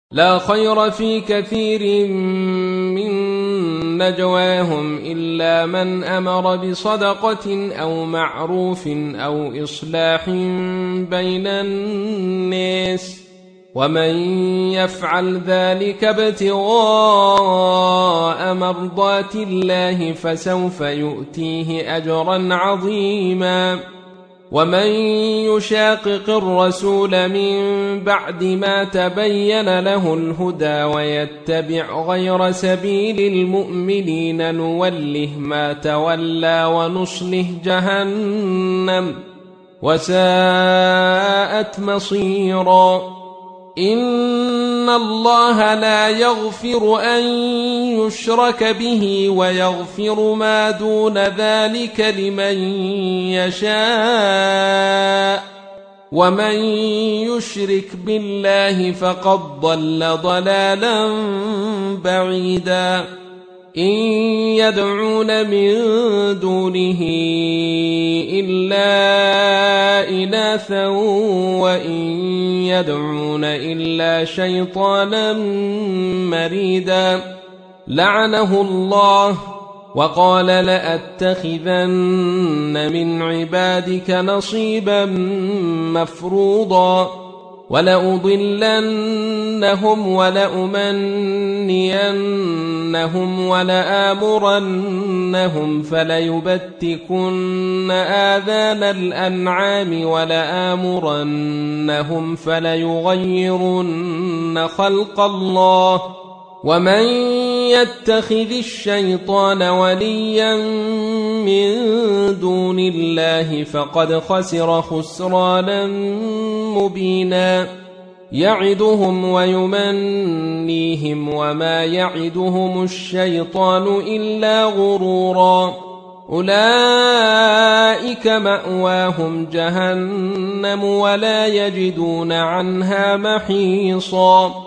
لا خير في كثير من نجواهم إلا من أمر بصدقة أو معروف أو إصلاح بين الناس ومن يفعل ذلك ابتغاء مرضات الله فسوف يؤتيه أجرا عظيما ومن يشاقق الرسول من بعد ما تبين له الهدى ويتبع غير سبيل المؤمنين نوله ما تولى ونصله جهنم وساءت مصيرا إن الله لا يغفر أن يشرك به ويغفر ما دون ذلك لمن يشاء ومن يشرك بالله فقد ضل ضلالا بعيدا إن يدعون من دونه إلا إناثا وإن يدعون إلا شيطانا مريدا لعنه الله وقال لأتخذن من عبادك نصيبا مفروضا ولأضلنهم ولأمنينهم ولآمرنهم فليبتكن آذان الأنعام ولآمرنهم فليغيرن خلق الله ومن يتخذ الشيطان وليا من دون الله فقد خسر خسرانا مبينا يعدهم ويمنيهم وما يعدهم الشيطان إلا غرورا أولئك مأواهم جهنم ولا يجدون عنها محيصا